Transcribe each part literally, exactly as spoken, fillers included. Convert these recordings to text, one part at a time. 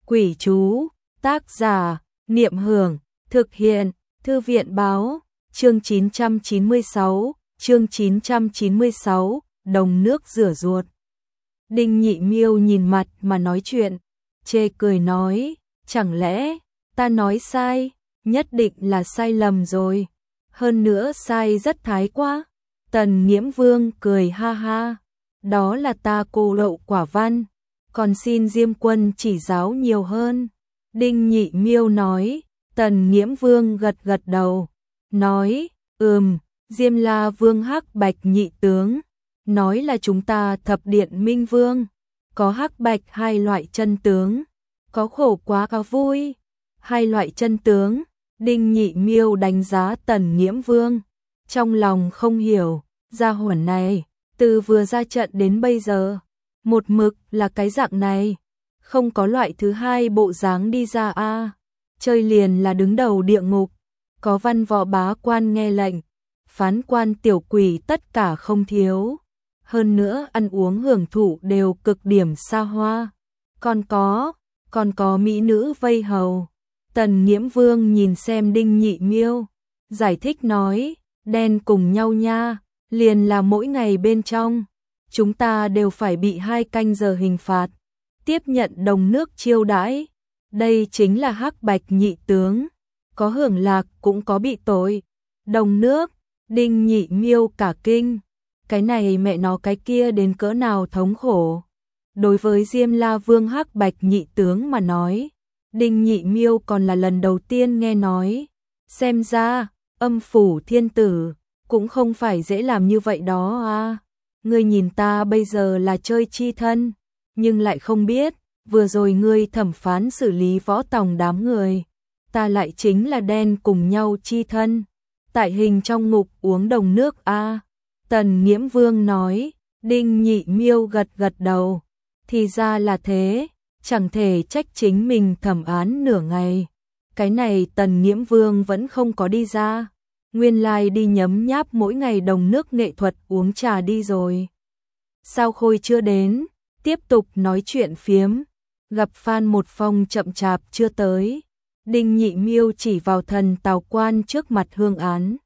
Quỷ chú, tác giả, Niệm Hưởng, thực hiện, Thư viện báo, chương chín trăm chín mươi sáu, chương chín trăm chín mươi sáu, đồng nước rửa ruột. Đinh Nhị Miêu nhìn mặt mà nói chuyện, chê cười nói, chẳng lẽ, ta nói sai, nhất định là sai lầm rồi, hơn nữa sai rất thái quá. Tần Nghiễm Vương cười ha ha, đó là ta cô lậu quả văn, còn xin Diêm Quân chỉ giáo nhiều hơn. Đinh Nhị Miêu nói, Tần Nghiễm Vương gật gật đầu, nói, ừm, Diêm La Vương hắc bạch nhị tướng, nói là chúng ta thập điện Minh Vương, có hắc bạch hai loại chân tướng, có khổ quá có vui, hai loại chân tướng. Đinh Nhị Miêu đánh giá Tần Nghiễm Vương, trong lòng không hiểu, gia hỏa này, từ vừa ra trận đến bây giờ, một mực là cái dạng này, không có loại thứ hai bộ dáng đi ra a, à, chơi liền là đứng đầu địa ngục, có văn võ bá quan nghe lệnh, phán quan tiểu quỷ tất cả không thiếu, hơn nữa ăn uống hưởng thụ đều cực điểm xa hoa, còn có, còn có mỹ nữ vây hầu. Tần Nghiễm Vương nhìn xem Đinh Nhị Miêu, giải thích nói, đen cùng nhau nha, liền là mỗi ngày bên trong, chúng ta đều phải bị hai canh giờ hình phạt, tiếp nhận đồng nước chiêu đãi, đây chính là hắc bạch nhị tướng, có hưởng lạc cũng có bị tội. Đồng nước, Đinh Nhị Miêu cả kinh, cái này mẹ nó cái kia đến cỡ nào thống khổ. Đối với Diêm La Vương hắc bạch nhị tướng mà nói, Đinh Nhị Miêu còn là lần đầu tiên nghe nói, xem ra, âm phủ thiên tử, cũng không phải dễ làm như vậy đó à. Ngươi nhìn ta bây giờ là chơi chi thân, nhưng lại không biết, vừa rồi ngươi thẩm phán xử lý võ tòng đám người, ta lại chính là đen cùng nhau chi thân, tại hình trong ngục uống đồng nước a. À. Tần Nghiễm Vương nói, Đinh Nhị Miêu gật gật đầu, thì ra là thế, chẳng thể trách chính mình thẩm án nửa ngày. Cái này Tần Nghiễm Vương vẫn không có đi ra, nguyên lai đi nhấm nháp mỗi ngày đồng nước nghệ thuật uống trà đi rồi. Sao Khôi chưa đến, tiếp tục nói chuyện phiếm, gặp Phan Một Phong chậm chạp chưa tới. Đinh Nhị Miêu chỉ vào thần tào quan trước mặt hương án,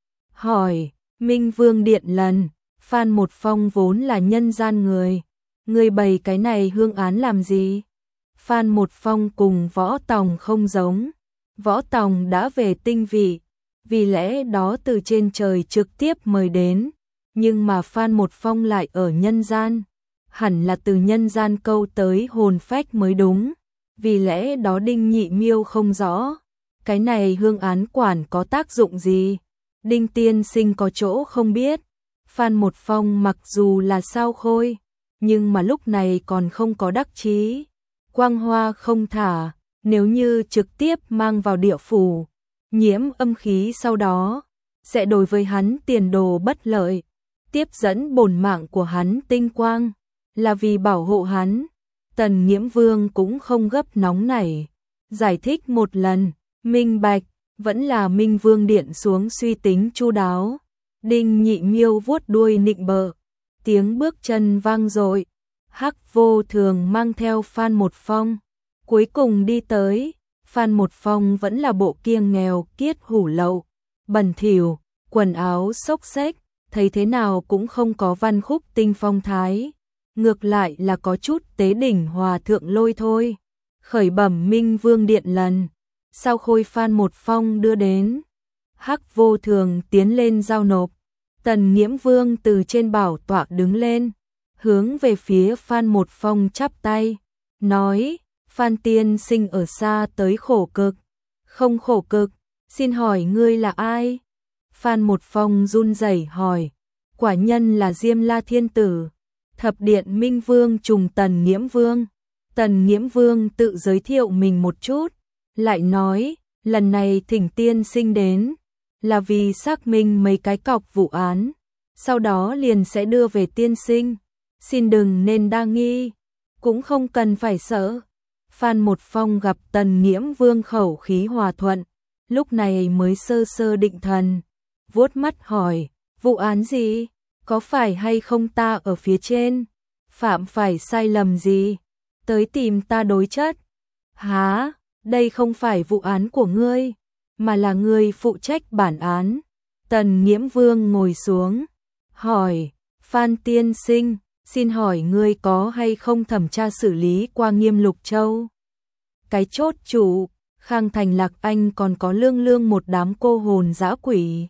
hỏi, Minh Vương điện lần, Phan Một Phong vốn là nhân gian người, người bày cái này hương án làm gì? Phan Một Phong cùng Võ Tòng không giống, Võ Tòng đã về tinh vị, vì lẽ đó từ trên trời trực tiếp mời đến, nhưng mà Phan Một Phong lại ở nhân gian, hẳn là từ nhân gian câu tới hồn phách mới đúng, vì lẽ đó Đinh Nhị Miêu không rõ, cái này hương án quản có tác dụng gì, Đinh tiên sinh có chỗ không biết. Phan Một Phong mặc dù là sao Khôi, nhưng mà lúc này còn không có đắc chí, quang hoa không thả, nếu như trực tiếp mang vào địa phủ, nhiễm âm khí sau đó, sẽ đối với hắn tiền đồ bất lợi, tiếp dẫn bổn mạng của hắn tinh quang, là vì bảo hộ hắn. Tần Nghiễm Vương cũng không gấp nóng nảy, giải thích một lần, minh bạch, vẫn là Minh Vương điện xuống suy tính chu đáo. Đinh Nhị Miêu vuốt đuôi nịnh bợ, tiếng bước chân vang dội, Hắc Vô Thường mang theo Phan Một Phong, cuối cùng đi tới. Phan Một Phong vẫn là bộ kia nghèo kiết hủ lậu, bẩn thỉu, quần áo xốc xếch, thấy thế nào cũng không có văn khúc tinh phong thái, ngược lại là có chút tế đỉnh hòa thượng lôi thôi. Khởi bẩm Minh Vương điện lần, sao Khôi Phan Một Phong đưa đến. Hắc Vô Thường tiến lên giao nộp, Tần Nghiễm Vương từ trên bảo tọa đứng lên, hướng về phía Phan Một Phong chắp tay, nói, Phan tiên sinh ở xa tới khổ cực, không khổ cực, xin hỏi ngươi là ai? Phan Một Phong run rẩy hỏi, quả nhân là Diêm La Thiên Tử, thập điện Minh Vương trùng Tần Nghiễm Vương. Tần Nghiễm Vương tự giới thiệu mình một chút, lại nói, lần này thỉnh tiên sinh đến, là vì xác minh mấy cái cọc vụ án, sau đó liền sẽ đưa về tiên sinh, xin đừng nên đa nghi, cũng không cần phải sợ. Phan Một Phong gặp Tần Nghiễm Vương khẩu khí hòa thuận, lúc này mới sơ sơ định thần, vuốt mắt hỏi, vụ án gì, có phải hay không ta ở phía trên, phạm phải sai lầm gì, tới tìm ta đối chất. Hả, đây không phải vụ án của ngươi, mà là ngươi phụ trách bản án. Tần Nghiễm Vương ngồi xuống, hỏi, Phan tiên sinh, xin hỏi ngươi có hay không thẩm tra xử lý qua Nghiêm Lục Châu? Cái chốt chủ, Khang Thành Lạc Anh còn có Lương Lương một đám cô hồn dã quỷ.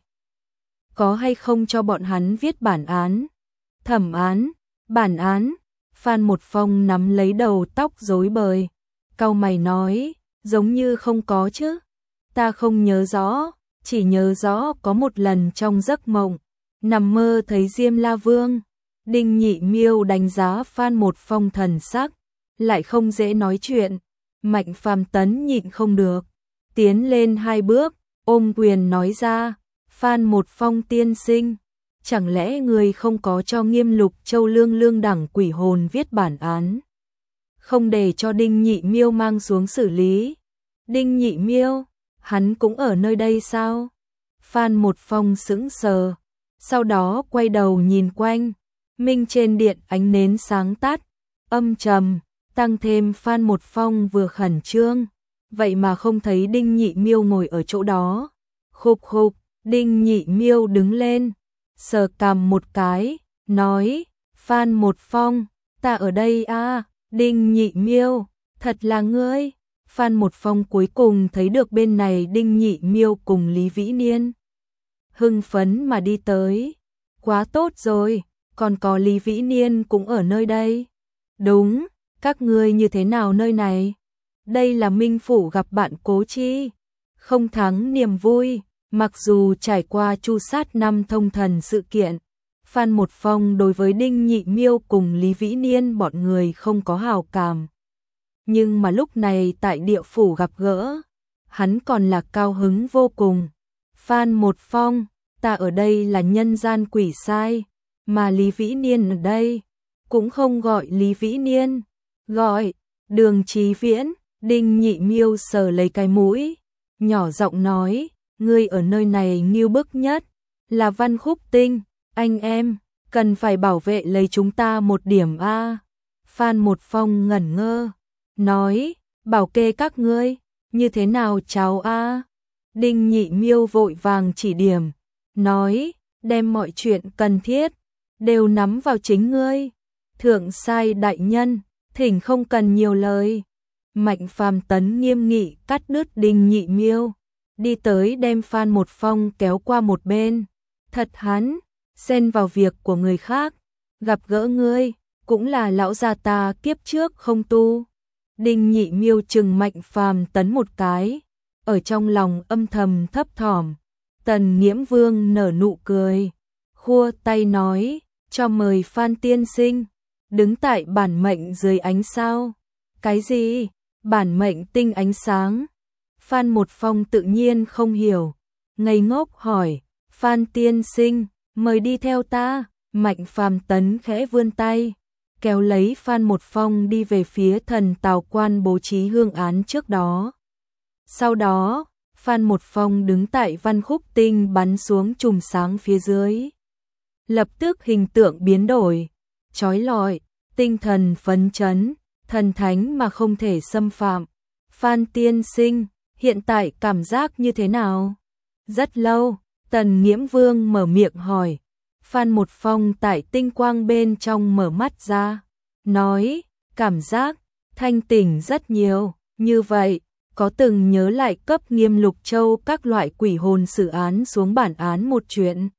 Có hay không cho bọn hắn viết bản án? Thẩm án, bản án, Phan Một Phong nắm lấy đầu tóc rối bời, cau mày nói, giống như không có chứ. Ta không nhớ rõ, chỉ nhớ rõ có một lần trong giấc mộng, nằm mơ thấy Diêm La Vương. Đinh Nhị Miêu đánh giá Phan Một Phong thần sắc, lại không dễ nói chuyện. Mạnh Phàm Tấn nhịn không được, tiến lên hai bước, ôm quyền nói ra, Phan Một Phong tiên sinh, chẳng lẽ người không có cho Nghiêm Lục Châu Lương Lương đẳng quỷ hồn viết bản án, không để cho Đinh Nhị Miêu mang xuống xử lý? Đinh Nhị Miêu, hắn cũng ở nơi đây sao? Phan Một Phong sững sờ, sau đó quay đầu nhìn quanh, minh trên điện ánh nến sáng tắt, âm trầm, tăng thêm Phan Một Phong vừa khẩn trương, vậy mà không thấy Đinh Nhị Miêu ngồi ở chỗ đó. Khục khục, Đinh Nhị Miêu đứng lên, sờ cằm một cái, nói, Phan Một Phong, ta ở đây à? Đinh Nhị Miêu, thật là ngươi? Phan Một Phong cuối cùng thấy được bên này Đinh Nhị Miêu cùng Lý Vĩ Niên. Hưng phấn mà đi tới, quá tốt rồi, còn có Lý Vĩ Niên cũng ở nơi đây. Đúng, các ngươi như thế nào nơi này? Đây là Minh Phủ gặp bạn Cố Chi, không thắng niềm vui. Mặc dù trải qua chu sát năm thông thần sự kiện, Phan Một Phong đối với Đinh Nhị Miêu cùng Lý Vĩ Niên bọn người không có hảo cảm. Nhưng mà lúc này tại địa phủ gặp gỡ, hắn còn là cao hứng vô cùng. Phan Một Phong, ta ở đây là nhân gian quỷ sai, mà Lý Vĩ Niên ở đây, cũng không gọi Lý Vĩ Niên, gọi Đường Chí Viễn. Đinh Nhị Miêu sờ lấy cái mũi, nhỏ giọng nói, ngươi ở nơi này nghiêu bức nhất, là Văn Khúc Tinh, anh em, cần phải bảo vệ lấy chúng ta một điểm a. Phan Một Phong ngẩn ngơ, nói, bảo kê các ngươi, như thế nào cháu a? Đinh Nhị Miêu vội vàng chỉ điểm, nói, đem mọi chuyện cần thiết, đều nắm vào chính ngươi. Thượng sai đại nhân, thỉnh không cần nhiều lời. Mạnh Phàm Tấn nghiêm nghị cắt đứt Đinh Nhị Miêu, đi tới đem Phan Một Phong kéo qua một bên. Thật hắn, xen vào việc của người khác, gặp gỡ ngươi, cũng là lão gia ta kiếp trước không tu. Đinh Nhị Miêu trừng Mạnh Phàm Tấn một cái, ở trong lòng âm thầm thấp thỏm. Tần Nghiễm Vương nở nụ cười, khua tay nói, cho mời Phan tiên sinh, đứng tại bản mệnh dưới ánh sao. Cái gì? Bản mệnh tinh ánh sáng? Phan Một Phong tự nhiên không hiểu, ngây ngốc hỏi, Phan tiên sinh, mời đi theo ta. Mạnh Phàm Tấn khẽ vươn tay, kéo lấy Phan Một Phong đi về phía thần tào quan bố trí hương án trước đó. Sau đó, Phan Một Phong đứng tại Văn Khúc Tinh bắn xuống chùm sáng phía dưới. Lập tức hình tượng biến đổi, chói lọi, tinh thần phấn chấn, thần thánh mà không thể xâm phạm. Phan tiên sinh, hiện tại cảm giác như thế nào? Rất lâu, Tần Nghiễm Vương mở miệng hỏi. Phan Một Phong tại tinh quang bên trong mở mắt ra, nói, cảm giác thanh tỉnh rất nhiều. Như vậy, có từng nhớ lại cấp Nghiêm Lục Châu các loại quỷ hồn xử án xuống bản án một chuyện?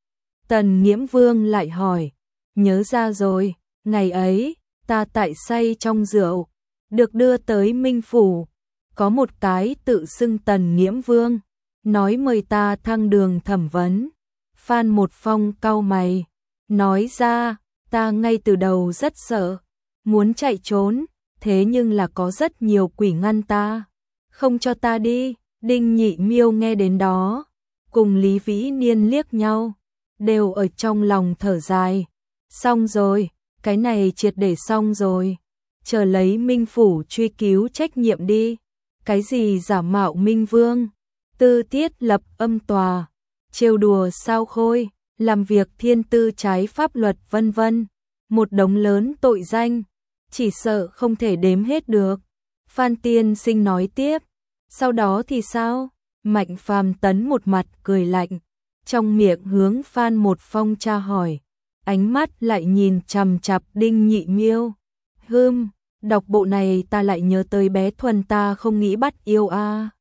Tần Nghiễm Vương lại hỏi, nhớ ra rồi, ngày ấy, ta tại say trong rượu, được đưa tới Minh Phủ, có một cái tự xưng Tần Nghiễm Vương, nói mời ta thăng đường thẩm vấn. Phan Một Phong cau mày, nói ra, ta ngay từ đầu rất sợ, muốn chạy trốn, thế nhưng là có rất nhiều quỷ ngăn ta, không cho ta đi. Đinh Nhị Miêu nghe đến đó, cùng Lý Vĩ Niên liếc nhau, đều ở trong lòng thở dài. Xong rồi, cái này triệt để xong rồi, chờ lấy Minh Phủ truy cứu trách nhiệm đi. Cái gì giả mạo Minh Vương, tư tiết lập âm tòa, trêu đùa sao khôi, làm việc thiên tư trái pháp luật vân vân, một đống lớn tội danh, chỉ sợ không thể đếm hết được. Phan tiên sinh nói tiếp, sau đó thì sao? Mạnh Phàm Tấn một mặt cười lạnh, trong miệng hướng Phan Một Phong tra hỏi, ánh mắt lại nhìn chằm chằm Đinh Nhị Miêu. Hừm, đọc bộ này ta lại nhớ tới bé Thuần ta không nghĩ bắt yêu a. À.